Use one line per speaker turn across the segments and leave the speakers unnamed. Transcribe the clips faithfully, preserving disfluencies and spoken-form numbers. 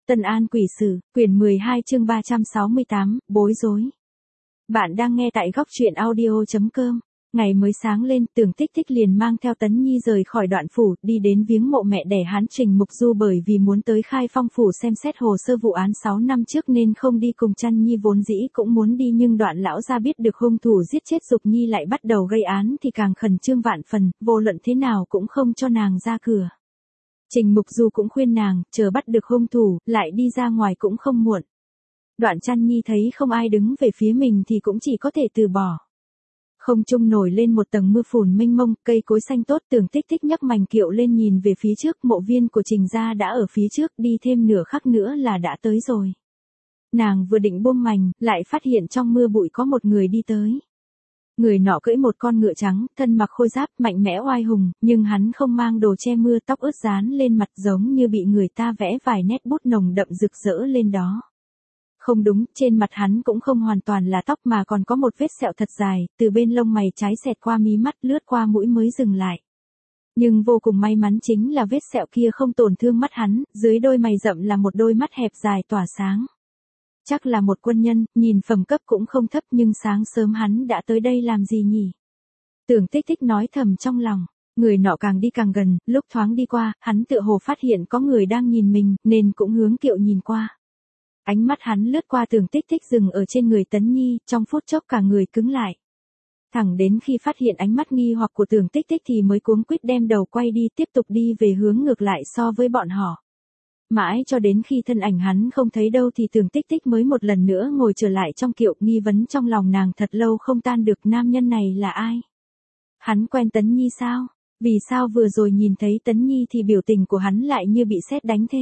Tân An Quỷ Sử, quyển mười hai chương ba trăm sáu mươi tám, bối rối. Bạn đang nghe tại góc truyện audio chấm com. Ngày mới sáng lên, Tưởng Tích Tích liền mang theo Tấn Nhi rời khỏi Đoạn phủ, đi đến viếng mộ mẹ đẻ hắn Trình Mục Du, bởi vì muốn tới Khai Phong phủ xem xét hồ sơ vụ án sáu năm trước nên không đi cùng Chăn Nhi, vốn dĩ cũng muốn đi nhưng Đoạn lão gia biết được hung thủ giết chết Dục Nhi lại bắt đầu gây án thì càng khẩn trương vạn phần, vô luận thế nào cũng không cho nàng ra cửa. Trình Mục Du cũng khuyên nàng, chờ bắt được hung thủ, lại đi ra ngoài cũng không muộn. Đoạn Chăn Nhi thấy không ai đứng về phía mình thì cũng chỉ có thể từ bỏ. Không trung nổi lên một tầng mưa phùn mênh mông, cây cối xanh tốt. Tưởng Tích Tích nhấc mành kiệu lên nhìn về phía trước, mộ viên của Trình gia đã ở phía trước, đi thêm nửa khắc nữa là đã tới rồi. Nàng vừa định buông mành, lại phát hiện trong mưa bụi có một người đi tới. Người nọ cưỡi một con ngựa trắng, thân mặc khôi giáp, mạnh mẽ oai hùng, nhưng hắn không mang đồ che mưa, tóc ướt dán lên mặt giống như bị người ta vẽ vài nét bút nồng đậm rực rỡ lên đó. Không đúng, trên mặt hắn cũng không hoàn toàn là tóc mà còn có một vết sẹo thật dài, từ bên lông mày trái xẹt qua mí mắt lướt qua mũi mới dừng lại. Nhưng vô cùng may mắn chính là vết sẹo kia không tổn thương mắt hắn, dưới đôi mày rậm là một đôi mắt hẹp dài tỏa sáng. Chắc là một quân nhân, nhìn phẩm cấp cũng không thấp, nhưng sáng sớm hắn đã tới đây làm gì nhỉ? Tưởng Tích Tích nói thầm trong lòng. Người nọ càng đi càng gần, lúc thoáng đi qua, hắn tựa hồ phát hiện có người đang nhìn mình, nên cũng hướng kiệu nhìn qua. Ánh mắt hắn lướt qua Tưởng Tích Tích dừng ở trên người Tấn Nhi, trong phút chốc cả người cứng lại. Thẳng đến khi phát hiện ánh mắt nghi hoặc của Tưởng Tích Tích thì mới cuống quýt đem đầu quay đi, tiếp tục đi về hướng ngược lại so với bọn họ. Mãi cho đến khi thân ảnh hắn không thấy đâu thì Tưởng Tích Tích mới một lần nữa ngồi trở lại trong kiệu, nghi vấn trong lòng nàng thật lâu không tan được, nam nhân này là ai? Hắn quen Tấn Nhi sao? Vì sao vừa rồi nhìn thấy Tấn Nhi thì biểu tình của hắn lại như bị sét đánh thế?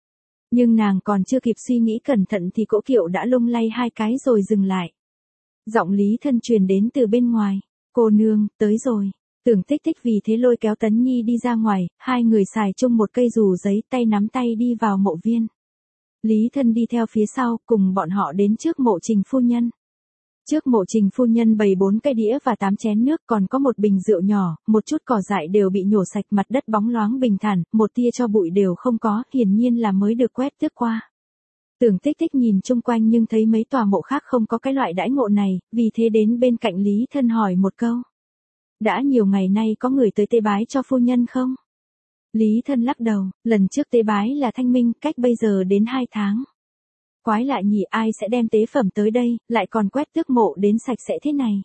Nhưng nàng còn chưa kịp suy nghĩ cẩn thận thì cỗ kiệu đã lung lay hai cái rồi dừng lại. Giọng Lý Thân truyền đến từ bên ngoài. Cô nương, tới rồi. Tưởng Tích Tích vì thế lôi kéo Tấn Nhi đi ra ngoài, hai người xài chung một cây dù giấy, tay nắm tay đi vào mộ viên. Lý Thân đi theo phía sau, cùng bọn họ đến trước mộ Trình phu nhân. Trước mộ Trình phu nhân bày bốn cây đĩa và tám chén nước, còn có một bình rượu nhỏ, một chút cỏ dại đều bị nhổ sạch, mặt đất bóng loáng bình thản, một tia cho bụi đều không có, hiển nhiên là mới được quét tước qua. Tưởng Tích Tích nhìn chung quanh nhưng thấy mấy tòa mộ khác không có cái loại đãi ngộ này, vì thế đến bên cạnh Lý Thân hỏi một câu. Đã nhiều ngày nay có người tới tế bái cho phu nhân không? Lý Thân lắc đầu, lần trước tế bái là Thanh Minh, cách bây giờ đến hai tháng. Quái lạ nhỉ, ai sẽ đem tế phẩm tới đây, lại còn quét tước mộ đến sạch sẽ thế này.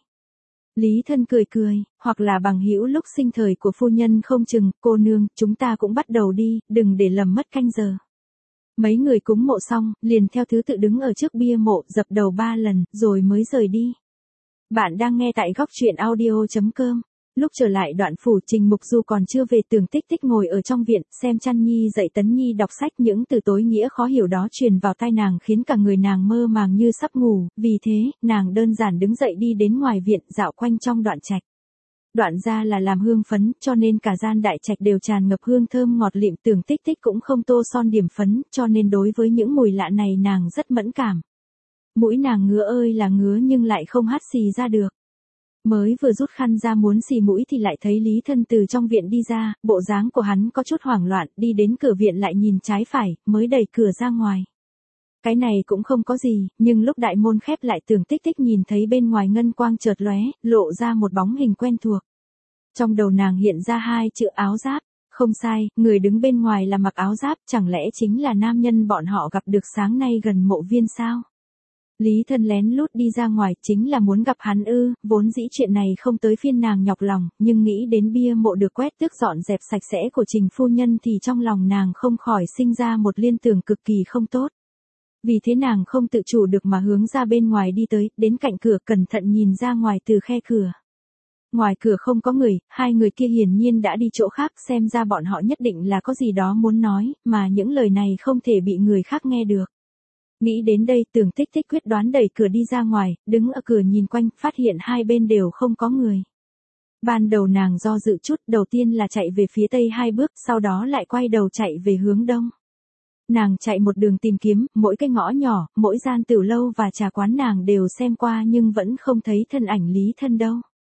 Lý Thân cười cười, hoặc là bằng hữu lúc sinh thời của phu nhân không chừng. Cô nương, chúng ta cũng bắt đầu đi, đừng để lầm mất canh giờ. Mấy người cúng mộ xong, liền theo thứ tự đứng ở trước bia mộ, dập đầu ba lần, rồi mới rời đi. Bạn đang nghe tại góc truyện audio chấm com. Lúc trở lại Đoạn phủ, Trình Mục Du còn chưa về. Tưởng Tích Tích ngồi ở trong viện, xem Chăn Nhi dạy Tấn Nhi đọc sách, những từ tối nghĩa khó hiểu đó truyền vào tai nàng khiến cả người nàng mơ màng như sắp ngủ, vì thế, nàng đơn giản đứng dậy đi đến ngoài viện, dạo quanh trong Đoạn trạch. Đoạn gia là làm hương phấn, cho nên cả gian đại trạch đều tràn ngập hương thơm ngọt lịm. Tưởng Tích Tích cũng không tô son điểm phấn, cho nên đối với những mùi lạ này nàng rất mẫn cảm. Mũi nàng ngứa ơi là ngứa nhưng lại không hắt xì ra được. Mới vừa rút khăn ra muốn xì mũi thì lại thấy Lý Thân từ trong viện đi ra, bộ dáng của hắn có chút hoảng loạn, đi đến cửa viện lại nhìn trái phải, mới đẩy cửa ra ngoài. Cái này cũng không có gì, nhưng lúc đại môn khép lại Tưởng Tích Tích nhìn thấy bên ngoài ngân quang chợt lóe, lộ ra một bóng hình quen thuộc. Trong đầu nàng hiện ra hai chữ áo giáp, không sai, người đứng bên ngoài là mặc áo giáp, chẳng lẽ chính là nam nhân bọn họ gặp được sáng nay gần mộ viên sao? Lý Thân lén lút đi ra ngoài, chính là muốn gặp hắn ư? Vốn dĩ chuyện này không tới phiên nàng nhọc lòng, nhưng nghĩ đến bia mộ được quét tước dọn dẹp sạch sẽ của Trình phu nhân thì trong lòng nàng không khỏi sinh ra một liên tưởng cực kỳ không tốt. Vì thế nàng không tự chủ được mà hướng ra bên ngoài đi tới, đến cạnh cửa cẩn thận nhìn ra ngoài từ khe cửa. Ngoài cửa không có người, hai người kia hiển nhiên đã đi chỗ khác, xem ra bọn họ nhất định là có gì đó muốn nói, mà những lời này không thể bị người khác nghe được. Nghĩ đến đây, Tưởng Tích Tích quyết đoán đẩy cửa đi ra ngoài, đứng ở cửa nhìn quanh, phát hiện hai bên đều không có người. Ban đầu nàng do dự chút, đầu tiên là chạy về phía tây hai bước, sau đó lại quay đầu chạy về hướng đông. Nàng chạy một đường tìm kiếm, mỗi cái ngõ nhỏ, mỗi gian tửu lâu và trà quán nàng đều xem qua nhưng vẫn không thấy thân ảnh Lý Thân đâu.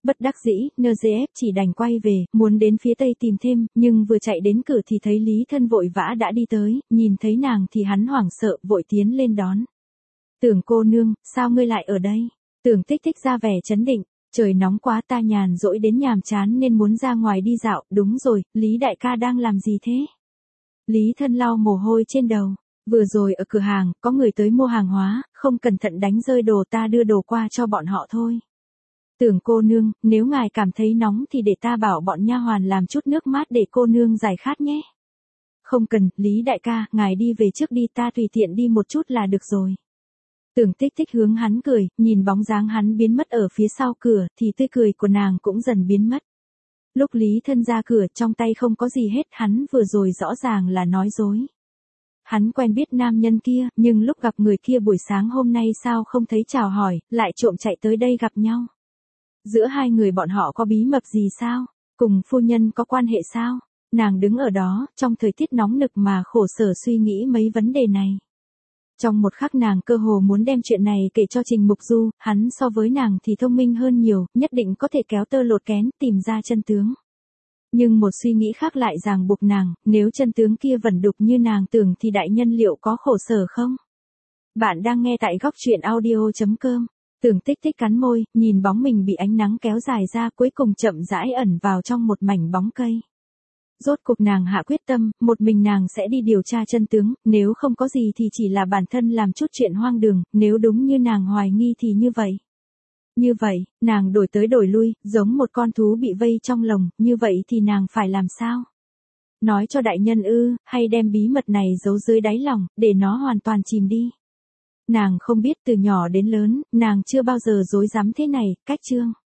Bất đắc dĩ, en giê ép chỉ đành quay về, muốn đến phía tây tìm thêm, nhưng vừa chạy đến cửa thì thấy Lý Thân vội vã đã đi tới, nhìn thấy nàng thì hắn hoảng sợ, vội tiến lên đón. Tưởng cô nương, sao ngươi lại ở đây? Tưởng Tích Tích ra vẻ trấn định, trời nóng quá ta nhàn rỗi đến nhàm chán nên muốn ra ngoài đi dạo, đúng rồi, Lý đại ca đang làm gì thế? Lý Thân lau mồ hôi trên đầu, vừa rồi ở cửa hàng, có người tới mua hàng hóa, không cẩn thận đánh rơi đồ ta đưa đồ qua cho bọn họ thôi. Tưởng cô nương, nếu ngài cảm thấy nóng thì để ta bảo bọn nha hoàn làm chút nước mát để cô nương giải khát nhé. Không cần, Lý đại ca, ngài đi về trước đi ta tùy tiện đi một chút là được rồi. Tưởng Tích Tích hướng hắn cười, nhìn bóng dáng hắn biến mất ở phía sau cửa, thì tươi cười của nàng cũng dần biến mất. Lúc Lý Thân ra cửa trong tay không có gì hết, hắn vừa rồi rõ ràng là nói dối. Hắn quen biết nam nhân kia, nhưng lúc gặp người kia buổi sáng hôm nay sao không thấy chào hỏi, lại trộm chạy tới đây gặp nhau. Giữa hai người bọn họ có bí mật gì sao? Cùng phu nhân có quan hệ sao? Nàng đứng ở đó, trong thời tiết nóng nực mà khổ sở suy nghĩ mấy vấn đề này. Trong một khắc nàng cơ hồ muốn đem chuyện này kể cho Trình Mục Du, hắn so với nàng thì thông minh hơn nhiều, nhất định có thể kéo tơ lột kén, tìm ra chân tướng. Nhưng một suy nghĩ khác lại ràng buộc nàng, nếu chân tướng kia vẩn đục như nàng tưởng thì đại nhân liệu có khổ sở không? Bạn đang nghe tại góc truyện audio chấm com. Tưởng Tích Tích cắn môi, nhìn bóng mình bị ánh nắng kéo dài ra cuối cùng chậm rãi ẩn vào trong một mảnh bóng cây. Rốt cuộc nàng hạ quyết tâm, một mình nàng sẽ đi điều tra chân tướng, nếu không có gì thì chỉ là bản thân làm chút chuyện hoang đường, nếu đúng như nàng hoài nghi thì như vậy. Như vậy, nàng đổi tới đổi lui, giống một con thú bị vây trong lồng, như vậy thì nàng phải làm sao? Nói cho đại nhân ư, hay đem bí mật này giấu dưới đáy lòng, để nó hoàn toàn chìm đi. Nàng không biết từ nhỏ đến lớn, nàng chưa bao giờ dối dám thế này, cách chương.